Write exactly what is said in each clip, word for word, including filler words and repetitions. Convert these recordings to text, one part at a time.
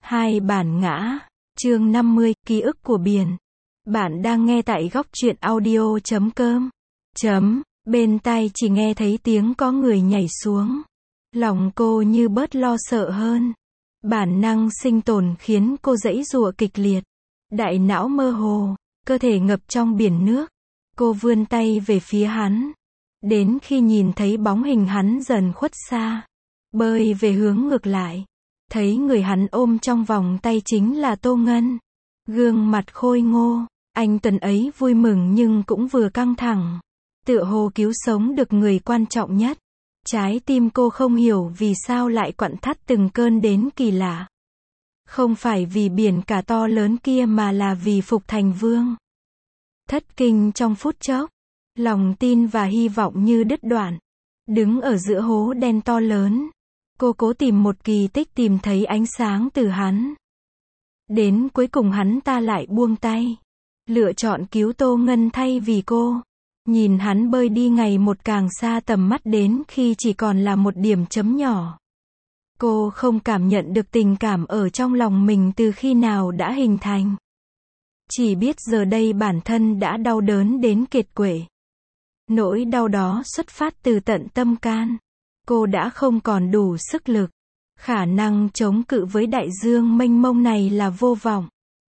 Hai bản ngã. Chương năm mươi, ký ức của biển. Bạn đang nghe tại góc truyện audio chấm com. Chấm, bên tai chỉ nghe thấy tiếng có người nhảy xuống. Lòng cô như bớt lo sợ hơn. Bản năng sinh tồn khiến cô giãy giụa kịch liệt. Đại não mơ hồ, cơ thể ngập trong biển nước. Cô vươn tay về phía hắn. Đến khi nhìn thấy bóng hình hắn dần khuất xa. Bơi về hướng ngược lại. Thấy người hắn ôm trong vòng tay chính là Tô Ngân. Gương mặt khôi ngô, anh tuần ấy vui mừng nhưng cũng vừa căng thẳng. Tựa hồ cứu sống được người quan trọng nhất. Trái tim cô không hiểu vì sao lại quặn thắt từng cơn đến kỳ lạ. Không phải vì biển cả to lớn kia mà là vì Phục Thành Vương. Thất kinh trong phút chốc. Lòng tin và hy vọng như đứt đoạn. Đứng ở giữa hố đen to lớn. Cô cố tìm một kỳ tích tìm thấy ánh sáng từ hắn. Đến cuối cùng hắn ta lại buông tay. Lựa chọn cứu Tô Ngân thay vì cô. Nhìn hắn bơi đi ngày một càng xa tầm mắt đến khi chỉ còn là một điểm chấm nhỏ. Cô không cảm nhận được tình cảm ở trong lòng mình từ khi nào đã hình thành. Chỉ biết giờ đây bản thân đã đau đớn đến kiệt quệ. Nỗi đau đó xuất phát từ tận tâm can. Cô đã không còn đủ sức lực. Khả năng chống cự với đại dương mênh mông này là vô vọng.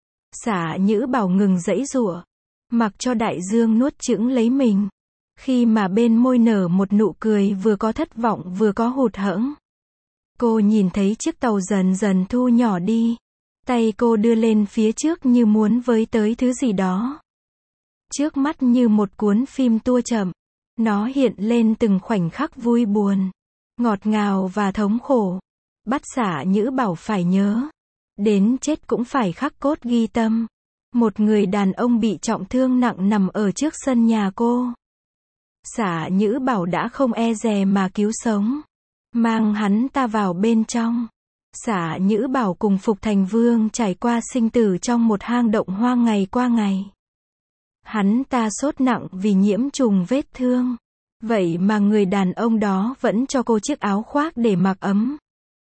Xả Nhữ Bảo ngừng giãy giụa. Mặc cho đại dương nuốt chửng lấy mình. Khi mà bên môi nở một nụ cười vừa có thất vọng vừa có hụt hẫng. Cô nhìn thấy chiếc tàu dần dần thu nhỏ đi. Tay cô đưa lên phía trước như muốn với tới thứ gì đó. Trước mắt như một cuốn phim tua chậm. Nó hiện lên từng khoảnh khắc vui buồn. Ngọt ngào và thống khổ. Bắt Xả Nhữ Bảo phải nhớ. Đến chết cũng phải khắc cốt ghi tâm. Một người đàn ông bị trọng thương nặng nằm ở trước sân nhà cô. Xả Nhữ Bảo đã không e dè mà cứu sống. Mang hắn ta vào bên trong. Xả Nhữ Bảo cùng Phục Thành Vương trải qua sinh tử trong một hang động hoang ngày qua ngày. Hắn ta sốt nặng vì nhiễm trùng vết thương. Vậy mà người đàn ông đó vẫn cho cô chiếc áo khoác để mặc ấm.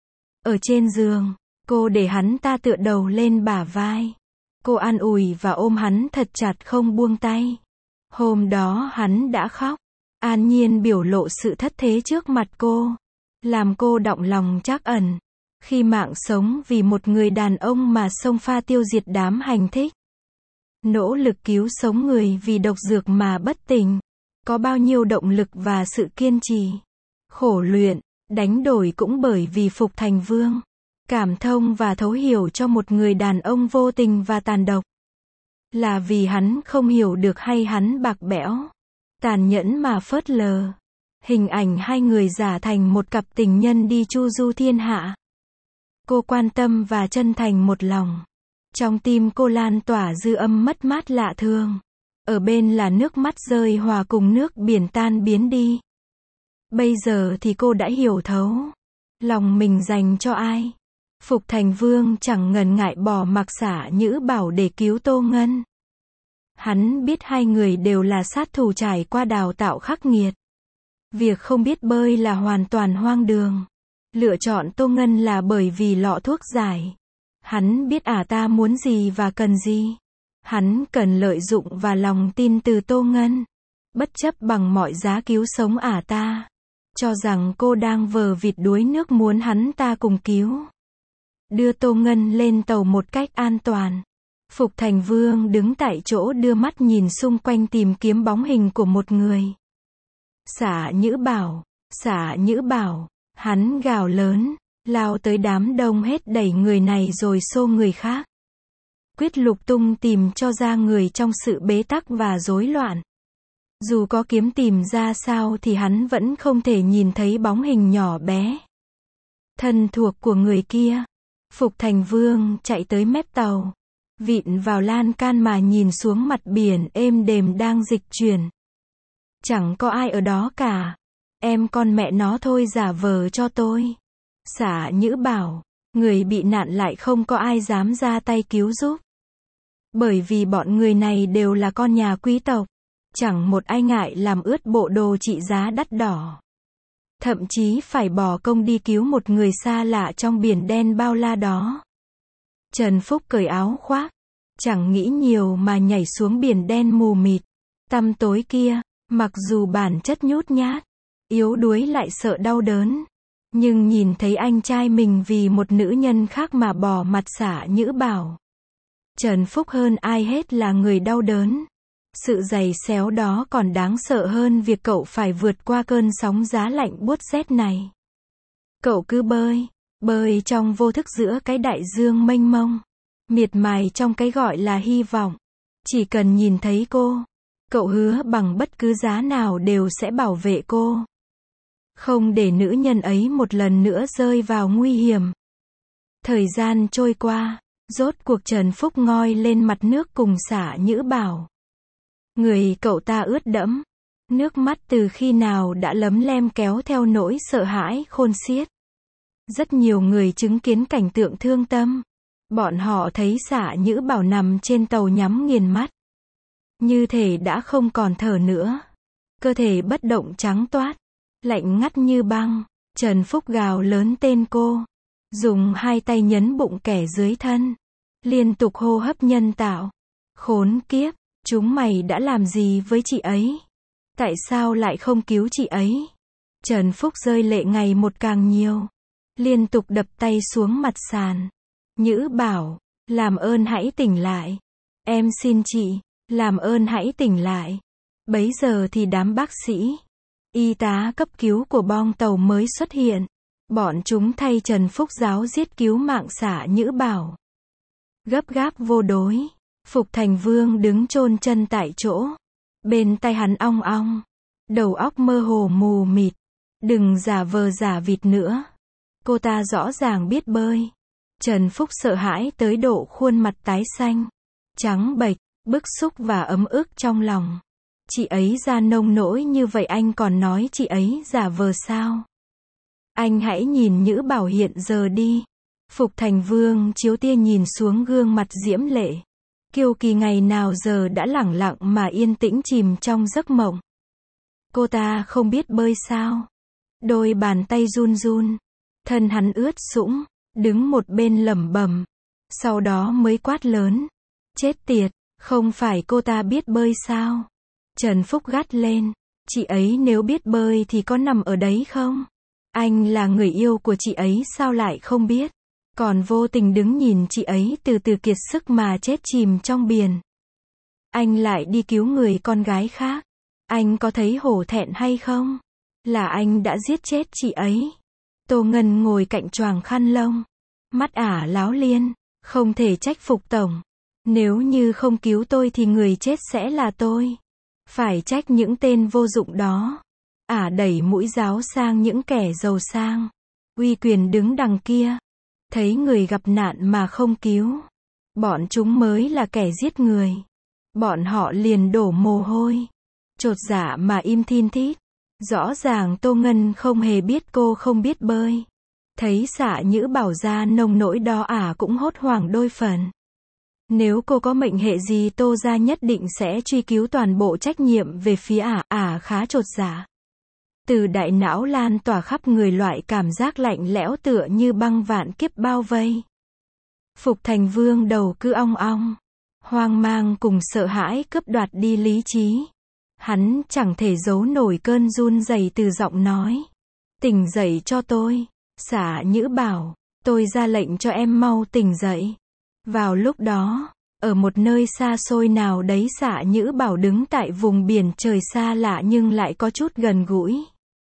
Ở trên giường, cô để hắn ta tựa đầu lên bả vai. Cô an ủi và ôm hắn thật chặt không buông tay. Hôm đó hắn đã khóc. An nhiên biểu lộ sự thất thế trước mặt cô. Làm cô động lòng trắc ẩn. Khi mạng sống vì một người đàn ông mà xông pha tiêu diệt đám hành thích. Nỗ lực cứu sống người vì độc dược mà bất tỉnh. Có bao nhiêu động lực và sự kiên trì. Khổ luyện, đánh đổi cũng bởi vì Phục Thành Vương. Cảm thông và thấu hiểu cho một người đàn ông vô tình và tàn độc. Là vì hắn không hiểu được hay hắn bạc bẽo. Tàn nhẫn mà phớt lờ. Hình ảnh hai người giả thành một cặp tình nhân đi chu du thiên hạ. Cô quan tâm và chân thành một lòng. Trong tim cô lan tỏa dư âm mất mát lạ thường. Ở bên là nước mắt rơi hòa cùng nước biển tan biến đi. Bây giờ thì cô đã hiểu thấu. Lòng mình dành cho ai. Phục Thành Vương chẳng ngần ngại bỏ mặc Xả Nhữ Bảo để cứu Tô Ngân. Hắn biết hai người đều là sát thủ trải qua đào tạo khắc nghiệt. Việc không biết bơi là hoàn toàn hoang đường. Lựa chọn Tô Ngân là bởi vì lọ thuốc giải. Hắn biết ả ta muốn gì và cần gì. Hắn cần lợi dụng và lòng tin từ Tô Ngân. Bất chấp bằng mọi giá cứu sống ả ta. Cho rằng cô đang vờ vịt đuối nước muốn hắn ta cùng cứu. Đưa Tô Ngân lên tàu một cách an toàn. Phục Thành Vương đứng tại chỗ đưa mắt nhìn xung quanh tìm kiếm bóng hình của một người. Xả Nhữ Bảo, Xả Nhữ Bảo, hắn gào lớn, lao tới đám đông hết đẩy người này rồi xô người khác. Quyết lục tung tìm cho ra người trong sự bế tắc và rối loạn. Dù có kiếm tìm ra sao thì hắn vẫn không thể nhìn thấy bóng hình nhỏ bé. Thân thuộc của người kia. Phục Thành Vương chạy tới mép tàu. Vịn vào lan can mà nhìn xuống mặt biển êm đềm đang dịch chuyển. Chẳng có ai ở đó cả. Em con mẹ nó thôi giả vờ cho tôi. Xả Nhữ Bảo. Người bị nạn lại không có ai dám ra tay cứu giúp. Bởi vì bọn người này đều là con nhà quý tộc. Chẳng một ai ngại làm ướt bộ đồ trị giá đắt đỏ. Thậm chí phải bỏ công đi cứu một người xa lạ trong biển đen bao la đó. Trần Phúc cởi áo khoác, chẳng nghĩ nhiều mà nhảy xuống biển đen mù mịt, tăm tối kia. Mặc dù bản chất nhút nhát, yếu đuối lại sợ đau đớn, nhưng nhìn thấy anh trai mình vì một nữ nhân khác mà bỏ mặt Xả Nhữ Bảo, Trần Phúc hơn ai hết là người đau đớn. Sự giày xéo đó còn đáng sợ hơn việc cậu phải vượt qua cơn sóng giá lạnh buốt rét này. Cậu cứ bơi, bơi trong vô thức giữa cái đại dương mênh mông, miệt mài trong cái gọi là hy vọng. Chỉ cần nhìn thấy cô, cậu hứa bằng bất cứ giá nào đều sẽ bảo vệ cô, không để nữ nhân ấy một lần nữa rơi vào nguy hiểm. Thời gian trôi qua, rốt cuộc Trần Phúc ngoi lên mặt nước cùng Xả Nhữ Bảo. Người cậu ta ướt đẫm, nước mắt từ khi nào đã lấm lem kéo theo nỗi sợ hãi khôn xiết. Rất nhiều người chứng kiến cảnh tượng thương tâm. Bọn họ thấy Xả Nhữ Bảo nằm trên tàu nhắm nghiền mắt, như thể đã không còn thở nữa. Cơ thể bất động trắng toát, lạnh ngắt như băng. Trần Phúc gào lớn tên cô, dùng hai tay nhấn bụng kẻ dưới thân, liên tục hô hấp nhân tạo. Khốn kiếp, chúng mày đã làm gì với chị ấy? Tại sao lại không cứu chị ấy? Trần Phúc rơi lệ ngày một càng nhiều, liên tục đập tay xuống mặt sàn. Nhữ Bảo, làm ơn hãy tỉnh lại. Em xin chị, làm ơn hãy tỉnh lại. Bấy giờ thì đám bác sĩ, y tá cấp cứu của bong tàu mới xuất hiện. Bọn chúng thay Trần Phúc giáo giết cứu mạng Xả Nhữ Bảo. Gấp gáp vô đối, Phục Thành Vương đứng chôn chân tại chỗ. Bên tai hắn ong ong, đầu óc mơ hồ mù mịt. Đừng giả vờ giả vịt nữa. Cô ta rõ ràng biết bơi. Trần Phúc sợ hãi tới độ khuôn mặt tái xanh, trắng bệch, bức xúc và ấm ức trong lòng. Chị ấy ra nông nỗi như vậy anh còn nói chị ấy giả vờ sao? Anh hãy nhìn Nhữ Bảo hiện giờ đi. Phục Thành Vương chiếu tia nhìn xuống gương mặt diễm lệ. Kiều Kỳ ngày nào giờ đã lẳng lặng mà yên tĩnh chìm trong giấc mộng. Cô ta không biết bơi sao? Đôi bàn tay run run, thân hắn ướt sũng, đứng một bên lẩm bẩm, sau đó mới quát lớn. Chết tiệt, không phải cô ta biết bơi sao? Trần Phúc gắt lên, chị ấy nếu biết bơi thì có nằm ở đấy không? Anh là người yêu của chị ấy sao lại không biết? Còn vô tình đứng nhìn chị ấy từ từ kiệt sức mà chết chìm trong biển. Anh lại đi cứu người con gái khác. Anh có thấy hổ thẹn hay không? Là anh đã giết chết chị ấy. Tô Ngân ngồi cạnh choàng khăn lông, mắt ả láo liên. Không thể trách Phục tổng. Nếu như không cứu tôi thì người chết sẽ là tôi. Phải trách những tên vô dụng đó. Ả đẩy mũi giáo sang những kẻ giàu sang, uy quyền đứng đằng kia. Thấy người gặp nạn mà không cứu, bọn chúng mới là kẻ giết người. Bọn họ liền đổ mồ hôi, chột dạ mà im thin thít. Rõ ràng Tô Ngân không hề biết cô không biết bơi. Thấy Xả Nhữ Bảo ra nông nỗi đó ả cũng hốt hoảng đôi phần. Nếu cô có mệnh hệ gì Tô gia nhất định sẽ truy cứu toàn bộ trách nhiệm về phía ả. Ả khá chột dạ. Từ đại não lan tỏa khắp người loại cảm giác lạnh lẽo tựa như băng vạn kiếp bao vây. Phục Thành Vương đầu cứ ong ong, hoang mang cùng sợ hãi cướp đoạt đi lý trí. Hắn chẳng thể giấu nổi cơn run rẩy từ giọng nói. Tỉnh dậy cho tôi. Xả Nhữ Bảo, tôi ra lệnh cho em mau tỉnh dậy. Vào lúc đó, ở một nơi xa xôi nào đấy Xả Nhữ Bảo đứng tại vùng biển trời xa lạ nhưng lại có chút gần gũi.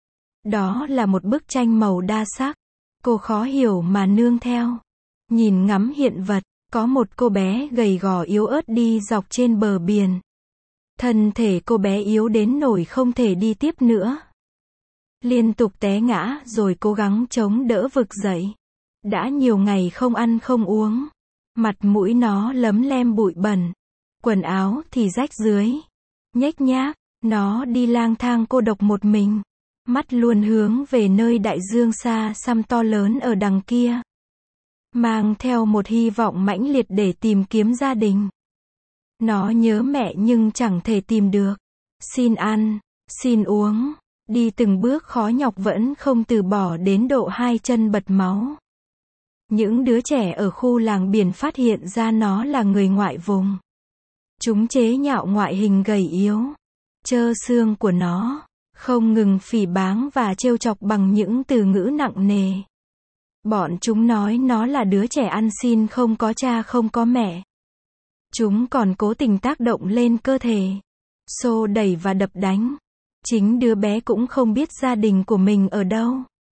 Đó là một bức tranh màu đa sắc. Cô khó hiểu mà nương theo. Nhìn ngắm hiện vật, có một cô bé gầy gò yếu ớt đi dọc trên bờ biển. Thân thể cô bé yếu đến nỗi không thể đi tiếp nữa. Liên tục té ngã rồi cố gắng chống đỡ vực dậy. Đã nhiều ngày không ăn không uống. Mặt mũi nó lấm lem bụi bẩn. Quần áo thì rách dưới. Nhếch nhác, nó đi lang thang cô độc một mình. Mắt luôn hướng về nơi đại dương xa xăm to lớn ở đằng kia. Mang theo một hy vọng mãnh liệt để tìm kiếm gia đình. Nó nhớ mẹ nhưng chẳng thể tìm được. Xin ăn, xin uống. Đi từng bước khó nhọc vẫn không từ bỏ đến độ hai chân bật máu. Những đứa trẻ ở khu làng biển phát hiện ra nó là người ngoại vùng. Chúng chế nhạo ngoại hình gầy yếu, trơ xương của nó, không ngừng phỉ báng và trêu chọc bằng những từ ngữ nặng nề. Bọn chúng nói nó là đứa trẻ ăn xin không có cha không có mẹ. Chúng còn cố tình tác động lên cơ thể, xô đẩy và đập đánh. Chính đứa bé cũng không biết gia đình của mình ở đâu.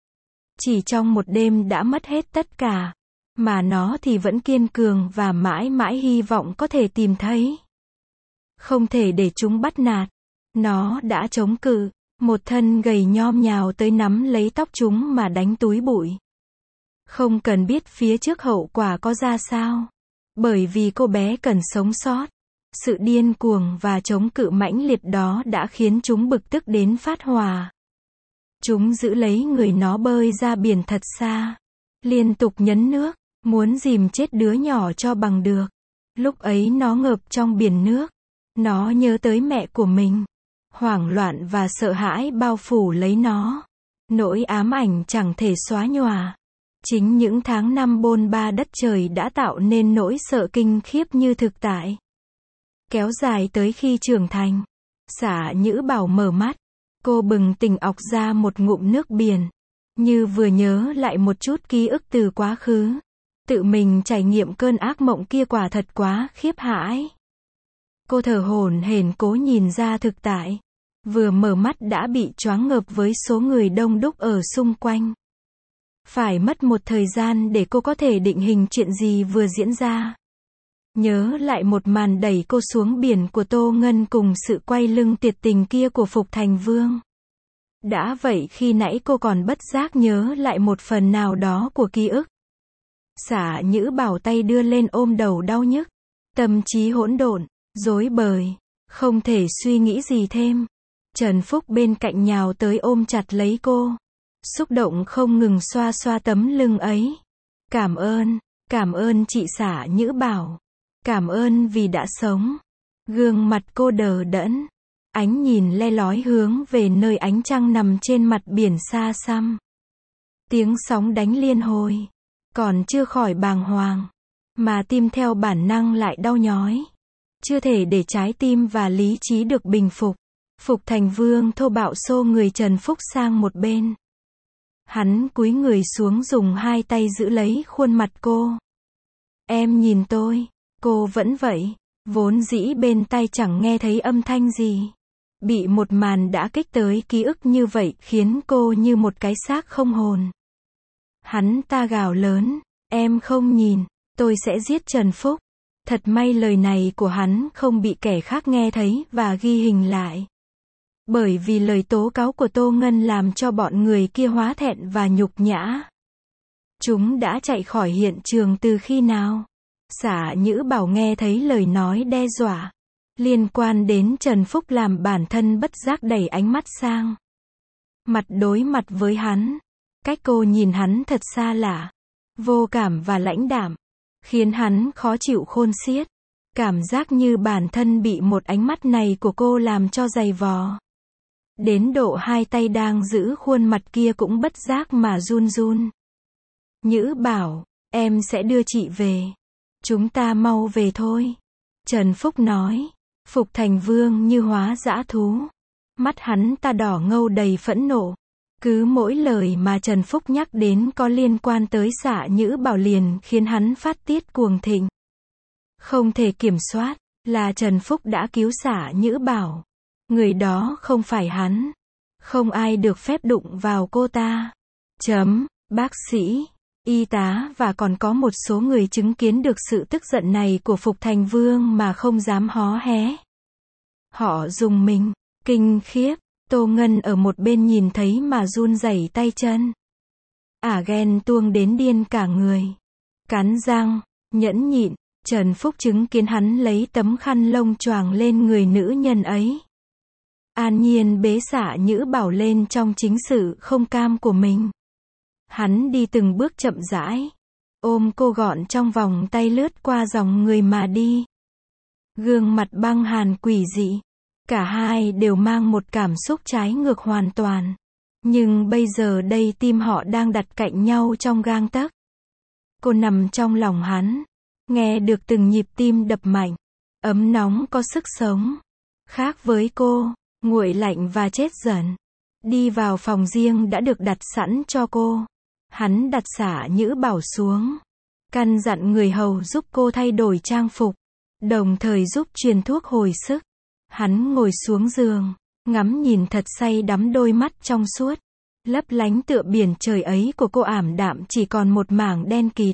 Chỉ trong một đêm đã mất hết tất cả, mà nó thì vẫn kiên cường và mãi mãi hy vọng có thể tìm thấy. Không thể để chúng bắt nạt. Nó đã chống cự, một thân gầy nhom nhào tới nắm lấy tóc chúng mà đánh túi bụi. Không cần biết phía trước hậu quả có ra sao. Bởi vì cô bé cần sống sót. Sự điên cuồng và chống cự mãnh liệt đó đã khiến chúng bực tức đến phát hỏa. Chúng giữ lấy người nó bơi ra biển thật xa. Liên tục nhấn nước, muốn dìm chết đứa nhỏ cho bằng được. Lúc ấy nó ngợp trong biển nước. Nó nhớ tới mẹ của mình. Hoảng loạn và sợ hãi bao phủ lấy nó. Nỗi ám ảnh chẳng thể xóa nhòa. Chính những tháng năm bôn ba đất trời đã tạo nên nỗi sợ kinh khiếp như thực tại. Kéo dài tới khi trưởng thành. Xả Nhữ Bảo mở mắt. Cô bừng tỉnh ọc ra một ngụm nước biển. Như vừa nhớ lại một chút ký ức từ quá khứ. Tự mình trải nghiệm cơn ác mộng kia quả thật quá khiếp hãi. Cô thở hổn hển cố nhìn ra thực tại. Vừa mở mắt đã bị choáng ngợp với số người đông đúc ở xung quanh. Phải mất một thời gian để cô có thể định hình chuyện gì vừa diễn ra. Nhớ lại một màn đẩy cô xuống biển của Tô Ngân cùng sự quay lưng tuyệt tình kia của Phục Thành Vương. Đã vậy khi nãy cô còn bất giác nhớ lại một phần nào đó của ký ức. Xả Nhữ Bảo tay đưa lên ôm đầu đau nhức. Tâm trí hỗn độn, rối bời, không thể suy nghĩ gì thêm. Trần Phúc bên cạnh nhào tới ôm chặt lấy cô. Xúc động không ngừng xoa xoa tấm lưng ấy. Cảm ơn, cảm ơn chị Xả Nhữ Bảo. Cảm ơn vì đã sống. Gương mặt cô đờ đẫn. Ánh nhìn le lói hướng về nơi ánh trăng nằm trên mặt biển xa xăm. Tiếng sóng đánh liên hồi. Còn chưa khỏi bàng hoàng. Mà tim theo bản năng lại đau nhói. Chưa thể để trái tim và lý trí được bình phục. Phục Thành Vương thô bạo xô người Trần Phúc sang một bên. Hắn cúi người xuống dùng hai tay giữ lấy khuôn mặt cô. Em nhìn tôi. Cô vẫn vậy. Vốn dĩ bên tai chẳng nghe thấy âm thanh gì. Bị một màn đã kích tới ký ức như vậy khiến cô như một cái xác không hồn. Hắn ta gào lớn. Em không nhìn. Tôi sẽ giết Trần Phúc. Thật may lời này của hắn không bị kẻ khác nghe thấy và ghi hình lại. Bởi vì lời tố cáo của Tô Ngân làm cho bọn người kia hóa thẹn và nhục nhã. Chúng đã chạy khỏi hiện trường từ khi nào? Xả Nhữ Bảo nghe thấy lời nói đe dọa liên quan đến Trần Phúc làm bản thân bất giác đẩy ánh mắt sang. Mặt đối mặt với hắn. Cách cô nhìn hắn thật xa lạ. Vô cảm và lãnh đạm. Khiến hắn khó chịu khôn xiết. Cảm giác như bản thân bị một ánh mắt này của cô làm cho dày vò. Đến độ hai tay đang giữ khuôn mặt kia cũng bất giác mà run run. Nhữ Bảo, em sẽ đưa chị về. Chúng ta mau về thôi. Trần Phúc nói. Phục Thành Vương như hóa dã thú. Mắt hắn ta đỏ ngầu đầy phẫn nộ. Cứ mỗi lời mà Trần Phúc nhắc đến có liên quan tới Xả Nhữ Bảo liền khiến hắn phát tiết cuồng thịnh. Không thể kiểm soát, là Trần Phúc đã cứu Xả Nhữ Bảo. Người đó không phải hắn. Không ai được phép đụng vào cô ta. Chấm, bác sĩ, y tá và còn có một số người chứng kiến được sự tức giận này của Phục Thành Vương mà không dám hó hé. Họ rùng mình, kinh khiếp. Tô Ngân ở một bên nhìn thấy mà run rẩy tay chân. Ả ghen tuông đến điên cả người. Cắn răng, nhẫn nhịn, Trần Phúc chứng kiến hắn lấy tấm khăn lông choàng lên người nữ nhân ấy. An nhiên bế Xả Nhữ Bảo lên trong chính sự không cam của mình. Hắn đi từng bước chậm rãi. Ôm cô gọn trong vòng tay lướt qua dòng người mà đi. Gương mặt băng hàn quỷ dị. Cả hai đều mang một cảm xúc trái ngược hoàn toàn. Nhưng bây giờ đây tim họ đang đặt cạnh nhau trong gang tấc. Cô nằm trong lòng hắn, nghe được từng nhịp tim đập mạnh, ấm nóng có sức sống. Khác với cô, nguội lạnh và chết dần. Đi vào phòng riêng đã được đặt sẵn cho cô. Hắn đặt xả nhữ bảo xuống, căn dặn người hầu giúp cô thay đổi trang phục, đồng thời giúp truyền thuốc hồi sức. Hắn ngồi xuống giường, ngắm nhìn thật say đắm đôi mắt trong suốt, lấp lánh tựa biển trời ấy của cô ảm đạm chỉ còn một mảng đen kịt.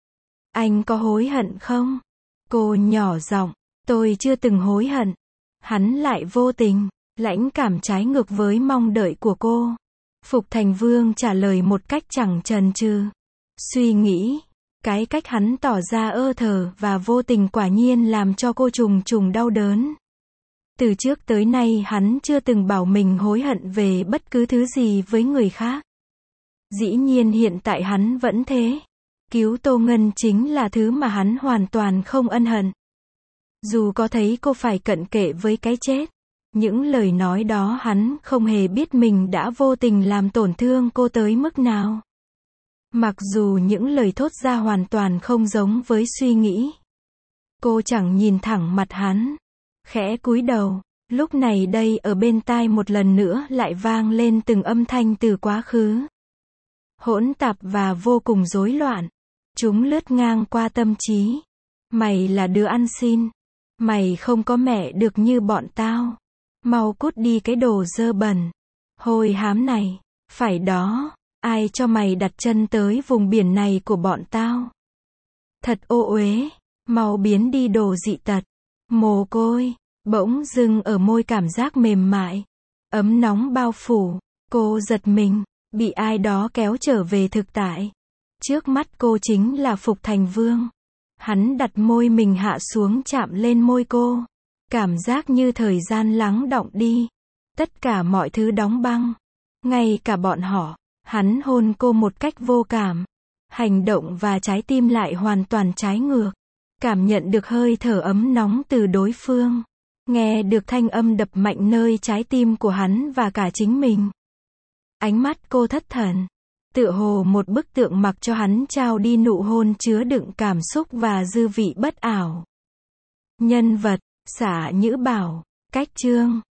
Anh có hối hận không? Cô nhỏ giọng, tôi chưa từng hối hận. Hắn lại vô tình, lãnh cảm trái ngược với mong đợi của cô. Phục Thành Vương trả lời một cách chẳng chần chừ. Suy nghĩ, cái cách hắn tỏ ra ơ thờ và vô tình quả nhiên làm cho cô trùng trùng đau đớn. Từ trước tới nay hắn chưa từng bảo mình hối hận về bất cứ thứ gì với người khác. Dĩ nhiên hiện tại hắn vẫn thế. Cứu Tô Ngân chính là thứ mà hắn hoàn toàn không ân hận. Dù có thấy cô phải cận kề với cái chết, những lời nói đó hắn không hề biết mình đã vô tình làm tổn thương cô tới mức nào. Mặc dù những lời thốt ra hoàn toàn không giống với suy nghĩ. Cô chẳng nhìn thẳng mặt hắn, khẽ cúi đầu. Lúc này đây ở bên tai một lần nữa lại vang lên từng âm thanh từ quá khứ. Hỗn tạp và vô cùng rối loạn. Chúng lướt ngang qua tâm trí. Mày là đứa ăn xin. Mày không có mẹ được như bọn tao. Mau cút đi cái đồ dơ bẩn. Hôi hám này. Phải đó. Ai cho mày đặt chân tới vùng biển này của bọn tao? Thật ô uế. Mau biến đi đồ dị tật. Mồ côi. Bỗng dưng ở môi cảm giác mềm mại. Ấm nóng bao phủ. Cô giật mình. Bị ai đó kéo trở về thực tại. Trước mắt cô chính là Phục Thành Vương. Hắn đặt môi mình hạ xuống chạm lên môi cô. Cảm giác như thời gian lắng đọng đi. Tất cả mọi thứ đóng băng. Ngay cả bọn họ. Hắn hôn cô một cách vô cảm. Hành động và trái tim lại hoàn toàn trái ngược. Cảm nhận được hơi thở ấm nóng từ đối phương. Nghe được thanh âm đập mạnh nơi trái tim của hắn và cả chính mình. Ánh mắt cô thất thần. Tựa hồ một bức tượng mặc cho hắn trao đi nụ hôn chứa đựng cảm xúc và dư vị bất ảo. Nhân vật, Xả Nhữ Bảo, cách chương.